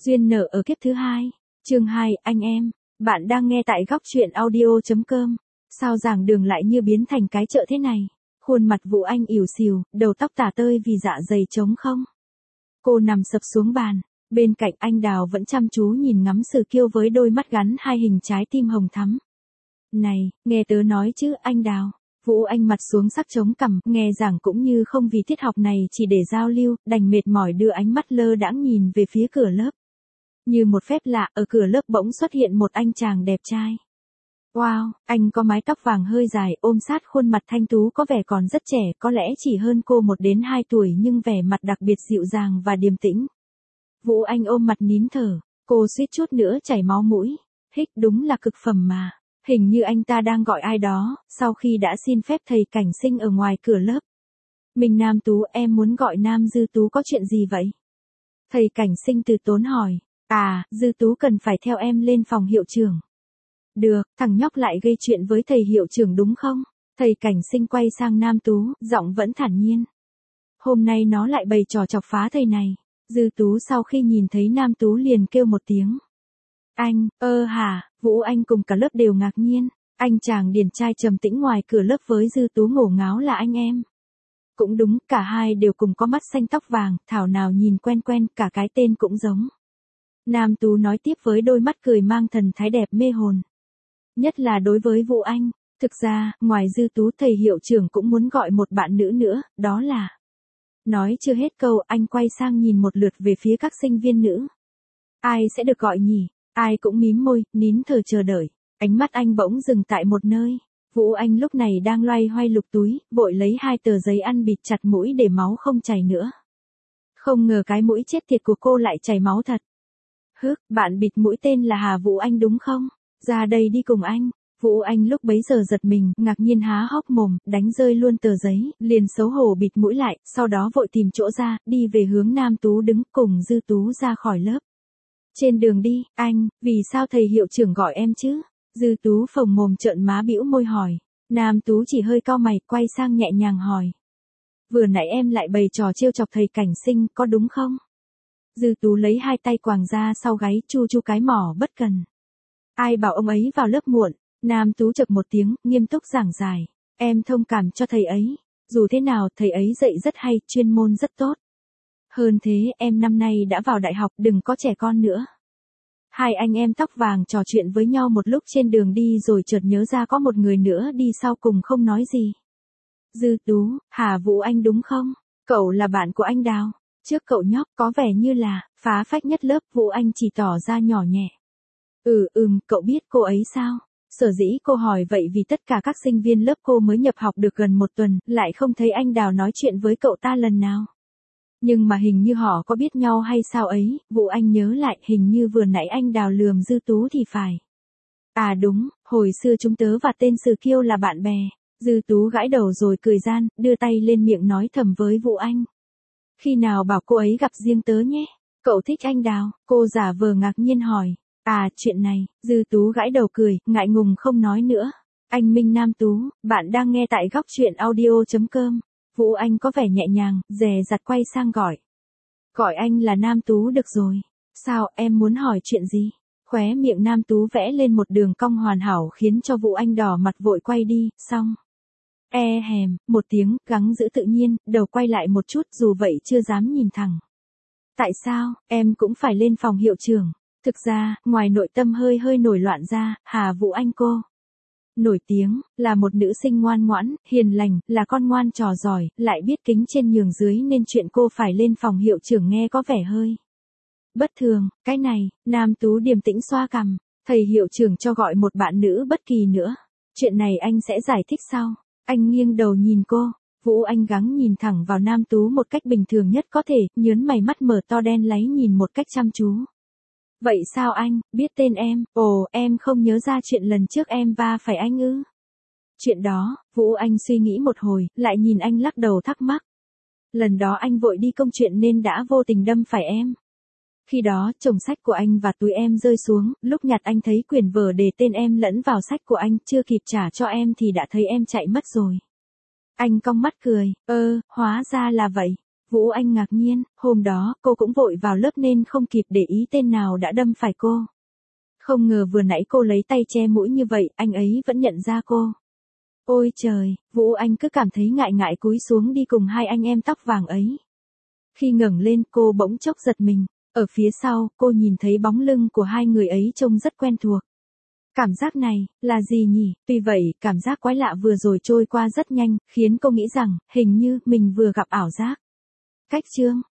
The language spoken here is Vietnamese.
Duyên nợ ở kiếp thứ hai. Chương 2, anh em. Bạn đang nghe tại góc truyện audio.com. Sao giảng đường lại như biến thành cái chợ thế này? Khuôn mặt Vũ Anh ỉu xìu, đầu tóc tả tơi vì dạ dày trống không. Cô nằm sập xuống bàn. Bên cạnh anh Đào vẫn chăm chú nhìn ngắm Sử Kiêu với đôi mắt gắn hai hình trái tim hồng thắm. Này, nghe tớ nói chứ anh Đào. Vũ Anh mặt xuống sắc chống cằm, nghe giảng cũng như không vì tiết học này chỉ để giao lưu, đành mệt mỏi đưa ánh mắt lơ đãng nhìn về phía cửa lớp. Như một phép lạ, ở cửa lớp bỗng xuất hiện một anh chàng đẹp trai. Wow, anh có mái tóc vàng hơi dài, ôm sát khuôn mặt thanh tú có vẻ còn rất trẻ, có lẽ chỉ hơn cô 1 đến 2 tuổi nhưng vẻ mặt đặc biệt dịu dàng và điềm tĩnh. Vũ Anh ôm mặt nín thở, cô suýt chút nữa chảy máu mũi. Hích, đúng là cực phẩm mà. Hình như anh ta đang gọi ai đó, sau khi đã xin phép thầy Cảnh Sinh ở ngoài cửa lớp. Mình Nam Tú, em muốn gọi Nam Dư Tú, có chuyện gì vậy? Thầy Cảnh Sinh từ tốn hỏi. À, Dư Tú cần phải theo em lên phòng hiệu trưởng. Được, thằng nhóc lại gây chuyện với thầy hiệu trưởng đúng không? Thầy Cảnh Sinh quay sang Nam Tú, giọng vẫn thản nhiên. Hôm nay nó lại bày trò chọc phá thầy này. Dư Tú sau khi nhìn thấy Nam Tú liền kêu một tiếng. Anh, hả? Vũ Anh cùng cả lớp đều ngạc nhiên. Anh chàng điển trai trầm tĩnh ngoài cửa lớp với Dư Tú ngổ ngáo là anh em. Cũng đúng, cả hai đều cùng có mắt xanh tóc vàng, thảo nào nhìn quen quen, cả cái tên cũng giống. Nam Tú nói tiếp với đôi mắt cười mang thần thái đẹp mê hồn. Nhất là đối với Vũ Anh, thực ra, ngoài Dư Tú thầy hiệu trưởng cũng muốn gọi một bạn nữ nữa, đó là... Nói chưa hết câu, anh quay sang nhìn một lượt về phía các sinh viên nữ. Ai sẽ được gọi nhỉ? Ai cũng mím môi, nín thở chờ đợi. Ánh mắt anh bỗng dừng tại một nơi. Vũ Anh lúc này đang loay hoay lục túi, vội lấy 2 tờ giấy ăn bịt chặt mũi để máu không chảy nữa. Không ngờ cái mũi chết tiệt của cô lại chảy máu thật. Hức, bạn bịt mũi tên là Hà Vũ Anh đúng không? Ra đây đi cùng anh. Vũ Anh lúc bấy giờ giật mình, ngạc nhiên há hốc mồm, đánh rơi luôn tờ giấy, liền xấu hổ bịt mũi lại, sau đó vội tìm chỗ ra, đi về hướng Nam Tú đứng cùng Dư Tú ra khỏi lớp. Trên đường đi, anh, vì sao thầy hiệu trưởng gọi em chứ? Dư Tú phồng mồm trợn má bĩu môi hỏi. Nam Tú chỉ hơi cau mày, quay sang nhẹ nhàng hỏi. Vừa nãy em lại bày trò trêu chọc thầy Cảnh Sinh, có đúng không? Dư Tú lấy 2 tay quàng ra sau gáy, chu chu cái mỏ bất cần. Ai bảo ông ấy vào lớp muộn? Nam Tú chậc một tiếng, nghiêm túc giảng giải. Em thông cảm cho thầy ấy. Dù thế nào, thầy ấy dạy rất hay, chuyên môn rất tốt. Hơn thế, em năm nay đã vào đại học, đừng có trẻ con nữa. Hai anh em tóc vàng trò chuyện với nhau một lúc trên đường đi rồi chợt nhớ ra có một người nữa đi sau cùng không nói gì. Dư Tú, Hà Vũ Anh đúng không? Cậu là bạn của anh Đào. Trước cậu nhóc có vẻ như là phá phách nhất lớp, Vũ Anh chỉ tỏ ra nhỏ nhẹ. Cậu biết cô ấy sao? Sở dĩ cô hỏi vậy vì tất cả các sinh viên lớp cô mới nhập học được gần 1 tuần, lại không thấy anh Đào nói chuyện với cậu ta lần nào. Nhưng mà hình như họ có biết nhau hay sao ấy, Vũ Anh nhớ lại, hình như vừa nãy anh Đào lườm Dư Tú thì phải. À đúng, hồi xưa chúng tớ và tên Sử Kiêu là bạn bè. Dư Tú gãi đầu rồi cười gian, đưa tay lên miệng nói thầm với Vũ Anh. Khi nào bảo cô ấy gặp riêng tớ nhé. Cậu thích anh Đào? Cô giả vờ ngạc nhiên hỏi. À, chuyện này, Dư Tú gãi đầu cười, ngại ngùng không nói nữa. Anh Minh Nam Tú, bạn đang nghe tại góc truyện audio.com. Vũ Anh có vẻ nhẹ nhàng, dè dặt quay sang gọi. Gọi anh là Nam Tú được rồi. Sao, em muốn hỏi chuyện gì? Khóe miệng Nam Tú vẽ lên một đường cong hoàn hảo khiến cho Vũ Anh đỏ mặt vội quay đi, xong. Một tiếng, gắng giữ tự nhiên, đầu quay lại một chút dù vậy chưa dám nhìn thẳng. Tại sao, em cũng phải lên phòng hiệu trưởng? Thực ra, ngoài nội tâm hơi nổi loạn ra, Hà Vũ Anh cô nổi tiếng, là một nữ sinh ngoan ngoãn, hiền lành, là con ngoan trò giỏi, lại biết kính trên nhường dưới nên chuyện cô phải lên phòng hiệu trưởng nghe có vẻ hơi bất thường. Cái này, Nam Tú điềm tĩnh xoa cằm, thầy hiệu trưởng cho gọi một bạn nữ bất kỳ nữa. Chuyện này anh sẽ giải thích sau. Anh nghiêng đầu nhìn cô, Vũ Anh gắng nhìn thẳng vào Nam Tú một cách bình thường nhất có thể, nhớn mày mắt mở to đen láy nhìn một cách chăm chú. Vậy sao anh, biết tên em? Ồ, em không nhớ ra chuyện lần trước em va phải anh ư? Chuyện đó, Vũ Anh suy nghĩ một hồi, lại nhìn anh lắc đầu thắc mắc. Lần đó anh vội đi công chuyện nên đã vô tình đâm phải em. Khi đó, chồng sách của anh và túi em rơi xuống, lúc nhặt anh thấy quyển vở đề tên em lẫn vào sách của anh, chưa kịp trả cho em thì đã thấy em chạy mất rồi. Anh cong mắt cười, hóa ra là vậy. Vũ Anh ngạc nhiên, hôm đó cô cũng vội vào lớp nên không kịp để ý tên nào đã đâm phải cô. Không ngờ vừa nãy cô lấy tay che mũi như vậy, anh ấy vẫn nhận ra cô. Ôi trời, Vũ Anh cứ cảm thấy ngại ngại cúi xuống đi cùng hai anh em tóc vàng ấy. Khi ngẩng lên cô bỗng chốc giật mình, ở phía sau cô nhìn thấy bóng lưng của hai người ấy trông rất quen thuộc. Cảm giác này, là gì nhỉ? Tuy vậy, cảm giác quái lạ vừa rồi trôi qua rất nhanh, khiến cô nghĩ rằng, hình như, mình vừa gặp ảo giác. Cách chương